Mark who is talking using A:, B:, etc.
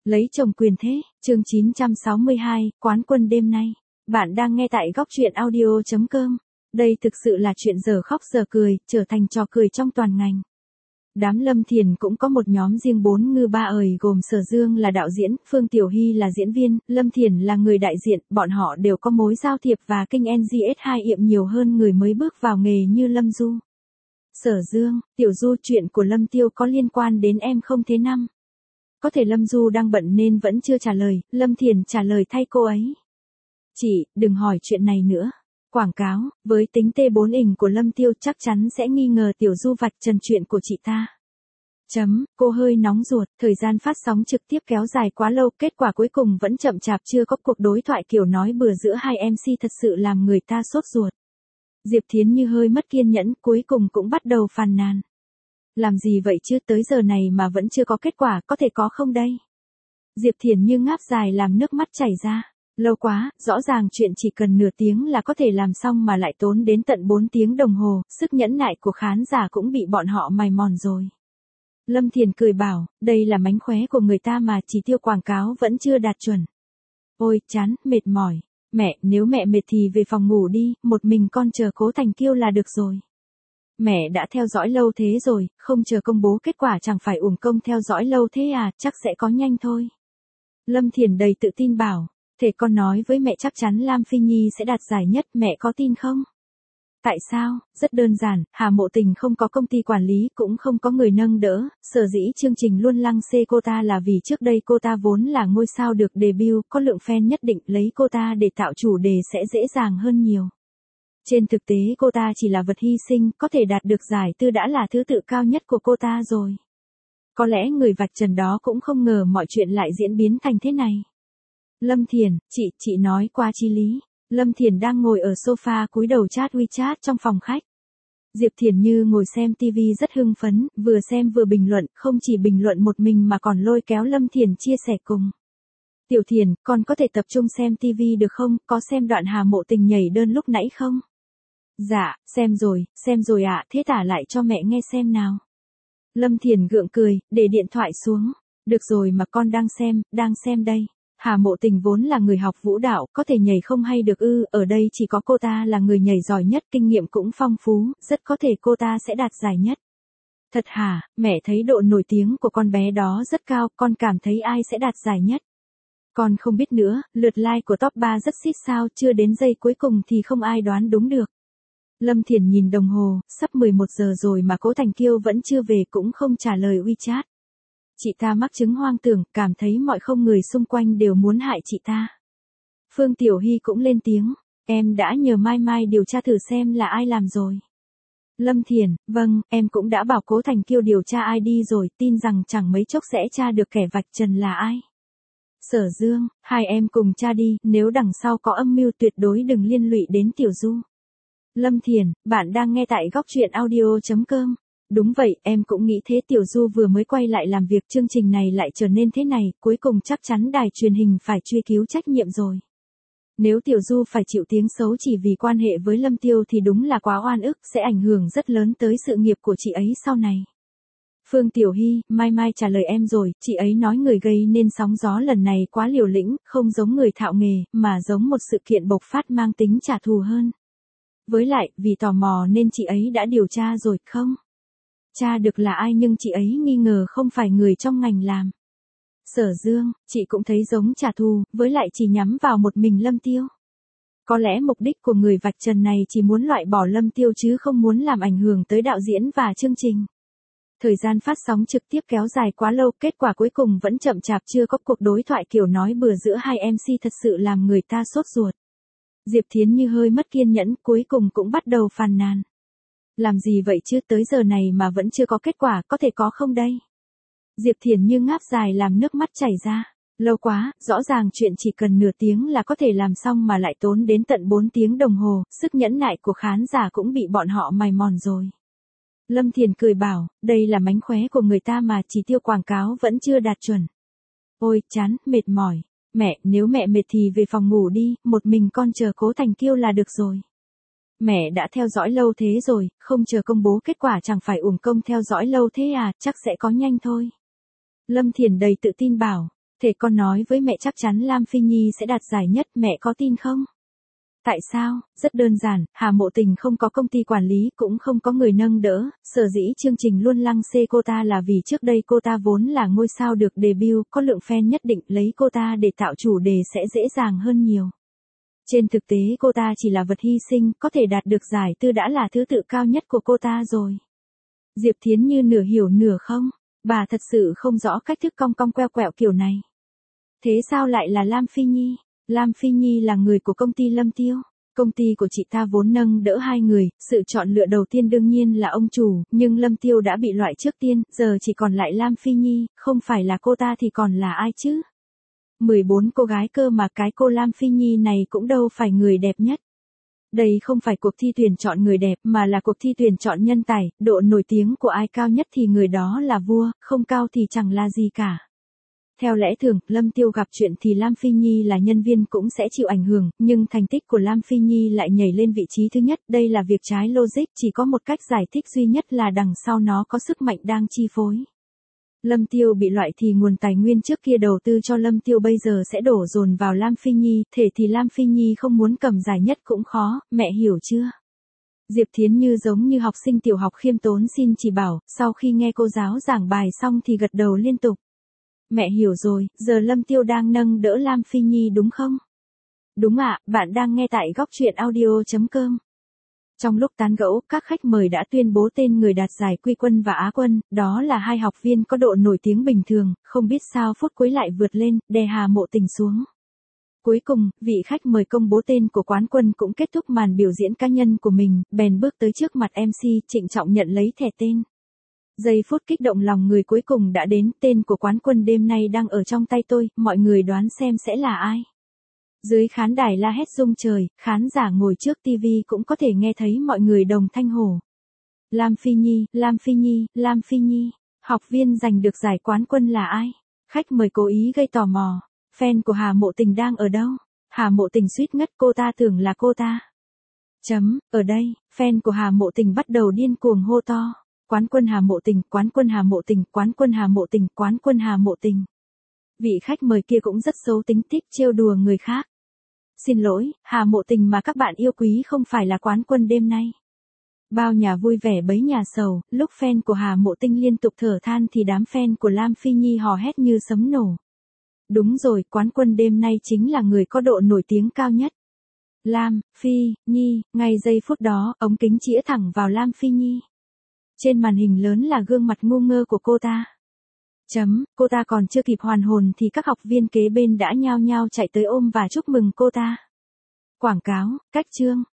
A: Lấy chồng quyền thế, chương 962, quán quân đêm nay. Bạn đang nghe tại góc truyện audio.com. Đây thực sự là chuyện giờ khóc giờ cười, trở thành trò cười trong toàn ngành. Đám Lâm Thiền cũng có một nhóm riêng 4 ngư ba ời gồm Sở Dương là đạo diễn, Phương Tiểu Hy là diễn viên, Lâm Thiền là người đại diện, bọn họ đều có mối giao thiệp và kênh NGS2 yệm nhiều hơn người mới bước vào nghề như Lâm Du. Sở Dương, Tiểu Du, chuyện của Lâm Tiêu có liên quan đến em không thế năm? Có thể Lâm Du đang bận nên vẫn chưa trả lời, Lâm Thiền trả lời thay cô ấy. Chị, đừng hỏi chuyện này nữa. Quảng cáo, với tính T4 ình của Lâm Tiêu chắc chắn sẽ nghi ngờ Tiểu Du vạch trần chuyện của chị ta. Cô hơi nóng ruột, thời gian phát sóng trực tiếp kéo dài quá lâu, kết quả cuối cùng vẫn chậm chạp chưa có cuộc đối thoại kiểu nói bừa giữa hai MC thật sự làm người ta sốt ruột. Diệp Thiến như hơi mất kiên nhẫn, cuối cùng cũng bắt đầu phàn nàn. Làm gì vậy chứ, tới giờ này mà vẫn chưa có kết quả, có thể có không đây? Diệp Thiền như ngáp dài làm nước mắt chảy ra. Lâu quá, rõ ràng chuyện chỉ cần nửa tiếng là có thể làm xong mà lại tốn đến tận 4 tiếng đồng hồ, sức nhẫn nại của khán giả cũng bị bọn họ mài mòn rồi. Lâm Thiền cười bảo, đây là mánh khóe của người ta mà chỉ tiêu quảng cáo vẫn chưa đạt chuẩn. Ôi, chán, mệt mỏi. Mẹ, nếu mẹ mệt thì về phòng ngủ đi, một mình con chờ Cố Thành Kiêu là được rồi. Mẹ đã theo dõi lâu thế rồi, không chờ công bố kết quả chẳng phải uổng công theo dõi lâu thế à, chắc sẽ có nhanh thôi. Lâm Thiền đầy tự tin bảo, thể con nói với mẹ chắc chắn Lam Phi Nhi sẽ đạt giải nhất, mẹ có tin không? Tại sao? Rất đơn giản, Hà Mộ Tình không có công ty quản lý cũng không có người nâng đỡ, sở dĩ chương trình luôn lăng xê cô ta là vì trước đây cô ta vốn là ngôi sao được debut, có lượng fan nhất định, lấy cô ta để tạo chủ đề sẽ dễ dàng hơn nhiều. Trên thực tế cô ta chỉ là vật hy sinh, có thể đạt được giải tư đã là thứ tự cao nhất của cô ta rồi. Có lẽ người vạch trần đó cũng không ngờ mọi chuyện lại diễn biến thành thế này. Lâm Thiền, chị nói qua chi lý. Lâm Thiền đang ngồi ở sofa cúi đầu chat WeChat trong phòng khách. Diệp Thiền Như ngồi xem TV rất hưng phấn, vừa xem vừa bình luận, không chỉ bình luận một mình mà còn lôi kéo Lâm Thiền chia sẻ cùng. Tiểu Thiền, con có thể tập trung xem TV được không, có xem đoạn Hà Mộ Tình nhảy đơn lúc nãy không? Dạ, xem rồi ạ, thế tả lại cho mẹ nghe xem nào. Lâm Thiền gượng cười, để điện thoại xuống. Được rồi mà con đang xem đây. Hà Mộ Tình vốn là người học vũ đạo, có thể nhảy không hay được ư, ở đây chỉ có cô ta là người nhảy giỏi nhất, kinh nghiệm cũng phong phú, rất có thể cô ta sẽ đạt giải nhất. Thật hả, mẹ thấy độ nổi tiếng của con bé đó rất cao, con cảm thấy ai sẽ đạt giải nhất? Con không biết nữa, lượt like của top 3 rất xít sao, chưa đến giây cuối cùng thì không ai đoán đúng được. Lâm Thiền nhìn đồng hồ, sắp 11 giờ rồi mà Cố Thành Kiêu vẫn chưa về cũng không trả lời WeChat. Chị ta mắc chứng hoang tưởng, cảm thấy mọi không người xung quanh đều muốn hại chị ta. Phương Tiểu Hy cũng lên tiếng, em đã nhờ Mai Mai điều tra thử xem là ai làm rồi. Lâm Thiền, vâng, em cũng đã bảo Cố Thành Kiêu điều tra ID rồi, tin rằng chẳng mấy chốc sẽ tra được kẻ vạch trần là ai. Sở Dương, hai em cùng tra đi, nếu đằng sau có âm mưu tuyệt đối đừng liên lụy đến Tiểu Du. Lâm Thiền, bạn đang nghe tại góc truyện audio.com. Đúng vậy, em cũng nghĩ thế, Tiểu Du vừa mới quay lại làm việc, chương trình này lại trở nên thế này, cuối cùng chắc chắn đài truyền hình phải truy cứu trách nhiệm rồi. Nếu Tiểu Du phải chịu tiếng xấu chỉ vì quan hệ với Lâm Tiêu thì đúng là quá oan ức, sẽ ảnh hưởng rất lớn tới sự nghiệp của chị ấy sau này. Phương Tiểu Hy, Mai Mai trả lời em rồi, chị ấy nói người gây nên sóng gió lần này quá liều lĩnh, không giống người thạo nghề, mà giống một sự kiện bộc phát mang tính trả thù hơn. Với lại, vì tò mò nên chị ấy đã điều tra rồi, không? Tra được là ai nhưng chị ấy nghi ngờ không phải người trong ngành làm. Sở Dương, chị cũng thấy giống trả thù, với lại chỉ nhắm vào một mình Lâm Tiêu. Có lẽ mục đích của người vạch trần này chỉ muốn loại bỏ Lâm Tiêu chứ không muốn làm ảnh hưởng tới đạo diễn và chương trình. Thời gian phát sóng trực tiếp kéo dài quá lâu, kết quả cuối cùng vẫn chậm chạp chưa có cuộc đối thoại kiểu nói bừa giữa hai MC thật sự làm người ta sốt ruột. Diệp Thiến như hơi mất kiên nhẫn, cuối cùng cũng bắt đầu phàn nàn. Làm gì vậy chứ, tới giờ này mà vẫn chưa có kết quả, có thể có không đây? Diệp Thiền như ngáp dài làm nước mắt chảy ra. Lâu quá, rõ ràng chuyện chỉ cần nửa tiếng là có thể làm xong mà lại tốn đến tận 4 tiếng đồng hồ, sức nhẫn nại của khán giả cũng bị bọn họ mài mòn rồi. Lâm Thiền cười bảo, đây là mánh khóe của người ta mà chỉ tiêu quảng cáo vẫn chưa đạt chuẩn. Ôi, chán, mệt mỏi. Mẹ, nếu mẹ mệt thì về phòng ngủ đi, một mình con chờ Cố Thành Kiêu là được rồi. Mẹ đã theo dõi lâu thế rồi, không chờ công bố kết quả chẳng phải uổng công theo dõi lâu thế à, chắc sẽ có nhanh thôi. Lâm Thiền đầy tự tin bảo, Thế con nói với mẹ chắc chắn Lam Phi Nhi sẽ đạt giải nhất, mẹ có tin không? Tại sao? Rất đơn giản, Hà Mộ Tình không có công ty quản lý, cũng không có người nâng đỡ, sở dĩ chương trình luôn lăng xê cô ta là vì trước đây cô ta vốn là ngôi sao được debut, có lượng fan nhất định, lấy cô ta để tạo chủ đề sẽ dễ dàng hơn nhiều. Trên thực tế cô ta chỉ là vật hy sinh, có thể đạt được giải tư đã là thứ tự cao nhất của cô ta rồi. Diệp Thiến Như nửa hiểu nửa không, bà thật sự không rõ cách thức cong cong queo quẹo kiểu này. Thế sao lại là Lam Phi Nhi? Lam Phi Nhi là người của công ty Lâm Tiêu. Công ty của chị ta vốn nâng đỡ hai người, sự chọn lựa đầu tiên đương nhiên là ông chủ, nhưng Lâm Tiêu đã bị loại trước tiên, giờ chỉ còn lại Lam Phi Nhi, không phải là cô ta thì còn là ai chứ? 14 cô gái cơ mà cái cô Lam Phi Nhi này cũng đâu phải người đẹp nhất. Đây không phải cuộc thi tuyển chọn người đẹp mà là cuộc thi tuyển chọn nhân tài, độ nổi tiếng của ai cao nhất thì người đó là vua, không cao thì chẳng là gì cả. Theo lẽ thường, Lâm Tiêu gặp chuyện thì Lam Phi Nhi là nhân viên cũng sẽ chịu ảnh hưởng, nhưng thành tích của Lam Phi Nhi lại nhảy lên vị trí thứ nhất, đây là việc trái logic, chỉ có một cách giải thích duy nhất là đằng sau nó có sức mạnh đang chi phối. Lâm Tiêu bị loại thì nguồn tài nguyên trước kia đầu tư cho Lâm Tiêu bây giờ sẽ đổ dồn vào Lam Phi Nhi, thể thì Lam Phi Nhi không muốn cầm giải nhất cũng khó, mẹ hiểu chưa? Diệp Thiến Như giống như học sinh tiểu học khiêm tốn xin chỉ bảo, sau khi nghe cô giáo giảng bài xong thì gật đầu liên tục. Mẹ hiểu rồi, giờ Lâm Tiêu đang nâng đỡ Lam Phi Nhi đúng không? Đúng ạ, bạn đang nghe tại góc truyện audio.com. Trong lúc tán gẫu, các khách mời đã tuyên bố tên người đạt giải Quy quân và Á quân, đó là hai học viên có độ nổi tiếng bình thường, không biết sao phút cuối lại vượt lên, đè Hà Mộ Tình xuống. Cuối cùng, vị khách mời công bố tên của quán quân cũng kết thúc màn biểu diễn cá nhân của mình, bèn bước tới trước mặt MC, trịnh trọng nhận lấy thẻ tên. Giây phút kích động lòng người cuối cùng đã đến, tên của quán quân đêm nay đang ở trong tay tôi, mọi người đoán xem sẽ là ai. Dưới khán đài la hét rung trời, khán giả ngồi trước TV cũng có thể nghe thấy mọi người đồng thanh hô. Lam Phi Nhi, Lam Phi Nhi, Lam Phi Nhi. Học viên giành được giải quán quân là ai? Khách mời cố ý gây tò mò. Fan của Hà Mộ Tình đang ở đâu? Hà Mộ Tình suýt ngất, cô ta tưởng là cô ta. Ở đây, fan của Hà Mộ Tình bắt đầu điên cuồng hô to. Quán quân Hà Mộ Tình, quán quân Hà Mộ Tình, quán quân Hà Mộ Tình, quán quân Hà Mộ Tình. Vị khách mời kia cũng rất xấu tính, thích trêu đùa người khác. Xin lỗi, Hà Mộ Tình mà các bạn yêu quý không phải là quán quân đêm nay. Bao nhà vui vẻ bấy nhà sầu, lúc fan của Hà Mộ Tình liên tục thở than thì đám fan của Lam Phi Nhi hò hét như sấm nổ. Đúng rồi, quán quân đêm nay chính là người có độ nổi tiếng cao nhất. Lam Phi Nhi, ngay giây phút đó, ống kính chĩa thẳng vào Lam Phi Nhi. Trên màn hình lớn là gương mặt ngu ngơ của cô ta. Cô ta còn chưa kịp hoàn hồn thì các học viên kế bên đã nhao nhao chạy tới ôm và chúc mừng cô ta. Quảng cáo, cách chương.